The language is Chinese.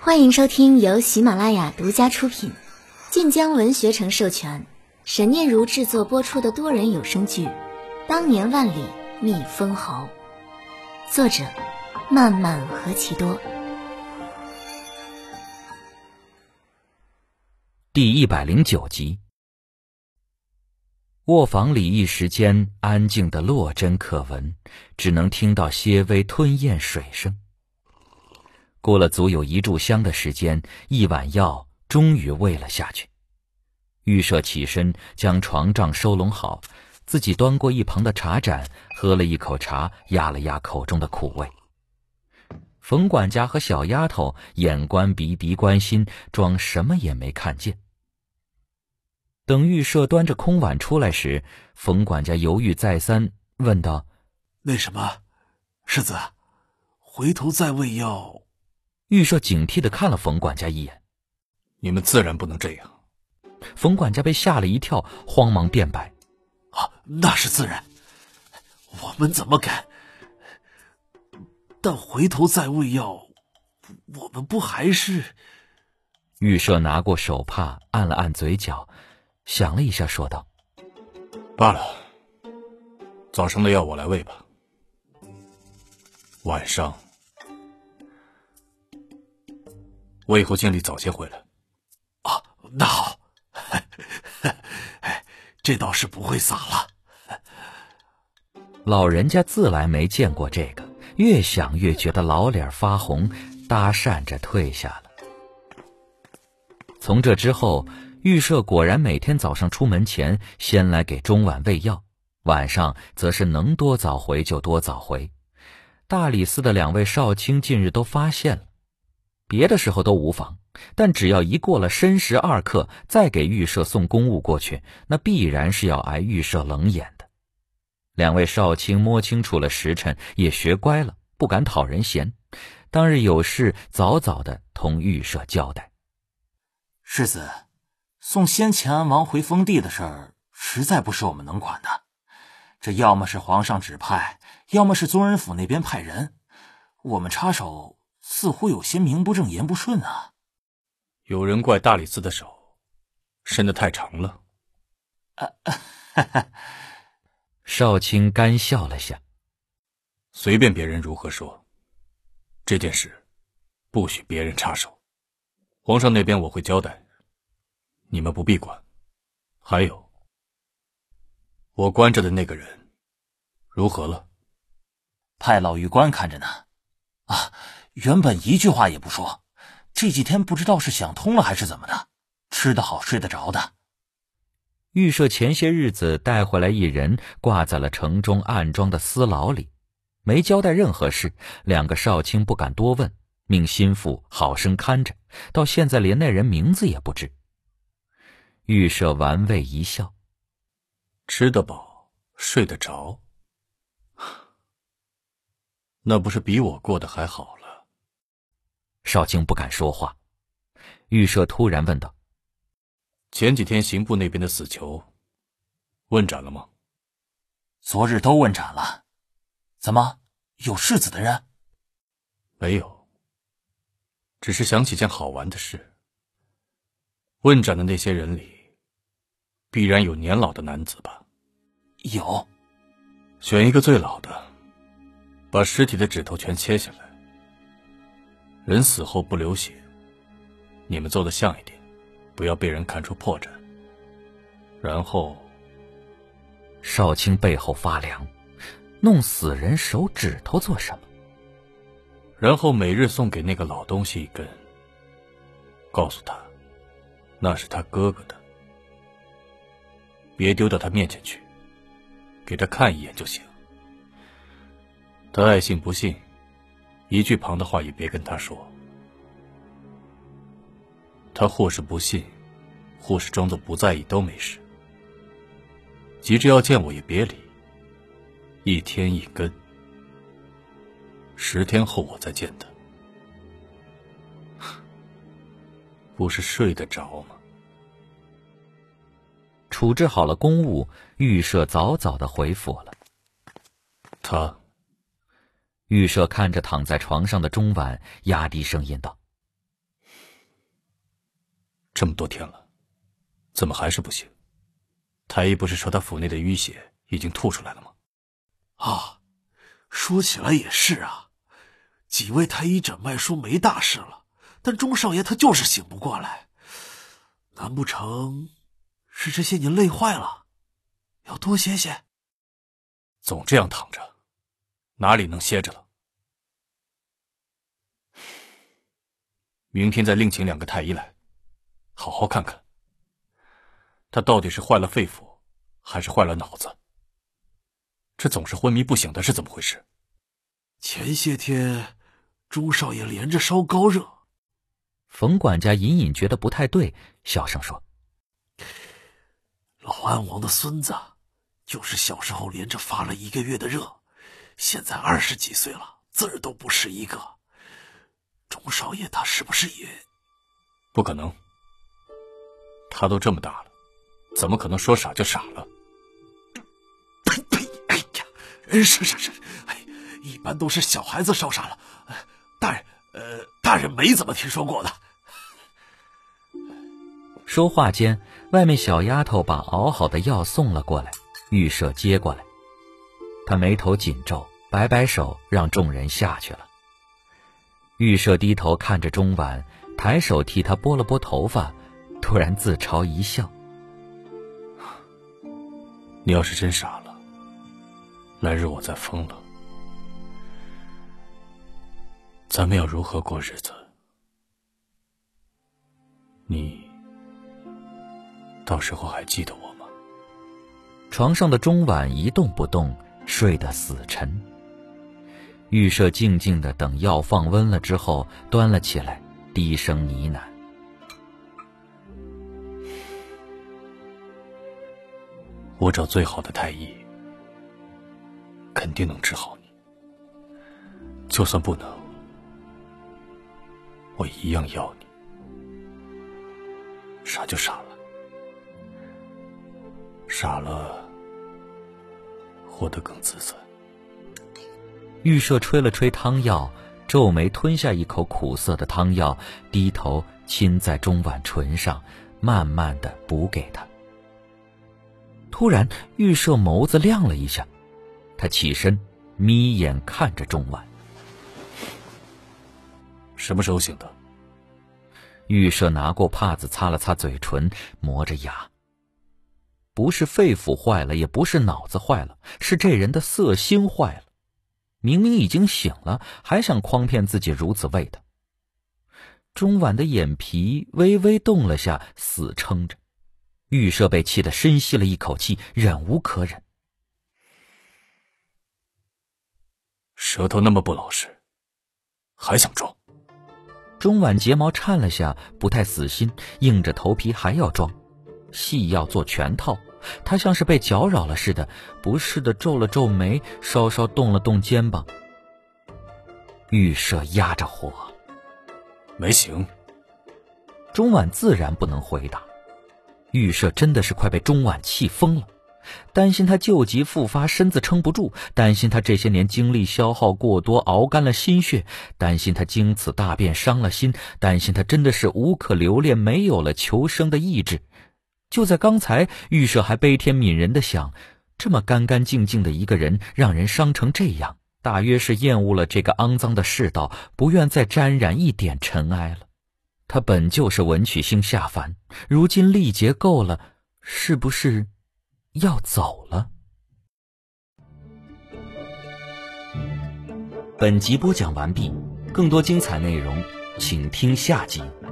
欢迎收听由喜马拉雅独家出品、晋江文学城授权、沈念如制作播出的多人有声剧《当年万里觅封侯》，作者漫漫何其多。 第109集。卧房里一时间安静的落针可闻，只能听到些微吞咽水声。过了足有1炷香的时间，一碗药终于喂了下去。预设起身将床帐收拢好，自己端过一旁的茶盏，喝了一口茶，压了压口中的苦味。冯管家和小丫头眼观鼻，鼻观心，装什么也没看见。等预设端着空碗出来时，冯管家犹豫再三，问道：“ 那什么，世子，回头再喂药。” 预设警惕地看了冯管家一眼：“ 你们自然不能这样。” 冯管家被吓了一跳，慌忙辩白：“ 那是自然，我们怎么敢？但回头再喂药，我们不还是……” 预设拿过手帕按了按嘴角，想了一下说道：“ 罢了，早上的药我来喂吧。晚上，我以后尽力早些回来。”那好，这倒是不会洒了。 老人家自来没见过这个，越想越觉得老脸发红，搭讪着退下了。从这之后，预设果然每天早上出门前先来给中晚喂药，晚上则是能多早回就多早回。大理寺的2位少卿近日都发现了，别的时候都无妨，但只要一过了申时2刻再给预设送公务过去，那必然是要挨预设冷眼的。2位少卿摸清楚了时辰，也学乖了，不敢讨人嫌。当日有事早早的同预设交代：“ 世子，送先乾安王回封地的事儿，实在不是我们能管的。这要么是皇上指派，要么是宗人府那边派人，我们插手似乎有些名不正言不顺啊。” 有人怪大理寺的手伸得太长了。 少卿干笑了下：“ 随便别人如何说，这件事不许别人插手。皇上那边我会交代，你们不必管。还有，我关着的那个人如何了？”“ 派老狱官看着呢。原本一句话也不说，这几天不知道是想通了还是怎么的，吃得好睡得着的。” 预设前些日子带回来一人，挂在了城中暗装的私牢里，没交代任何事，2个少卿不敢多问，命心腹好生看着，到现在连那人名字也不知。预设玩味一笑：“ 吃得饱睡得着，那不是比我过得还好了。” 少卿不敢说话。预设突然问道：“ 前几天刑部那边的死囚问斩了吗？”“ 昨日都问斩了。怎么，有世子的人？”“ 没有，只是想起件好玩的事。问斩的那些人里，必然有年老的男子吧？”“ 有。”“ 选一个最老的，把尸体的指头全切下来。人死后不流血，你们做得像一点，不要被人看出破绽。然后……” 少卿背后发凉，弄死人手指头做什么？“ 然后每日送给那个老东西一根，告诉他那是他哥哥的，别丢到他面前去，给他看一眼就行。他爱信不信，一句旁的话也别跟他说。他或是不信，或是装作不在意都没事。急着要见我也别理，1天1根，10天后我再见他。不是睡得着吗？” 处置好了公务，预设早早的回府了。 他预设看着躺在床上的钟婉，压低声音道：“ 这么多天了，怎么还是不行？太医不是说他腹内的淤血已经吐出来了吗？ 啊，说起来也是啊，几位太医诊脉说没大事了，但钟少爷他就是醒不过来。难不成是这些年累坏了，要多歇歇？ 总这样躺着，哪里能歇着了？明天再另请2个太医来，好好看看，他到底是坏了肺腑，还是坏了脑子？这总是昏迷不醒的是怎么回事？ 前些天钟少爷连着烧高热。 冯管家隐隐觉得不太对，小声说： 老安王的孙子就是小时候连着发了1个月的热，现在20几岁了，字儿都不识一个。钟少爷他是不是也…… 不可能，他都这么大了，怎么可能说傻就傻了？ 呸！哎呀，是，哎，一般都是小孩子烧傻了，大人没怎么听说过的。 说话间，外面小丫头把熬好的药送了过来，玉舍接过来。他眉头紧皱，摆摆手让众人下去了。玉舍低头看着钟婉，抬手替他拨了拨头发，突然自嘲一笑： 你要是真傻了，来日我再疯了，咱们要如何过日子？你到时候还记得我吗？ 床上的钟婉一动不动，睡得死沉。玉舍静静地等药放温了之后，端了起来，低声呢喃： 我找最好的太医，肯定能治好你。就算不能，我一样要你。傻就傻了，傻了，活得更自在。 玉舍吹了吹汤药，皱眉吞下一口苦涩的汤药，低头亲在钟婉唇上，慢慢地补给她。突然，玉舍眸子亮了一下，他起身，眯眼看着钟婉。 什么时候醒的？ 玉舍拿过帕子擦了擦嘴唇，磨着牙。不是肺腑坏了，也不是脑子坏了，是这人的色心坏了。明明已经醒了，还想诓骗自己如此喂他。钟婉的眼皮微微动了下，死撑着。玉舍被气得深吸了一口气，忍无可忍。 舌头那么不老实，还想装？ 钟婉睫毛颤了下，不太死心，硬着头皮还要装。戏要做全套，他像是被搅扰了似的，不适的皱了皱眉，稍稍动了动肩膀。玉舍压着火： 没醒。 钟婉自然不能回答。玉舍真的是快被钟婉气疯了，担心他旧疾复发，身子撑不住，担心他这些年精力消耗过多，熬干了心血，担心他经此大变伤了心，担心他真的是无可留恋，没有了求生的意志。就在刚才，玉舍还悲天悯人地想，这么干干净净的一个人，让人伤成这样，大约是厌恶了这个肮脏的世道，不愿再沾染一点尘埃了。他本就是文曲星下凡，如今历劫够了，是不是要走了？本集播讲完毕，更多精彩内容请听下集。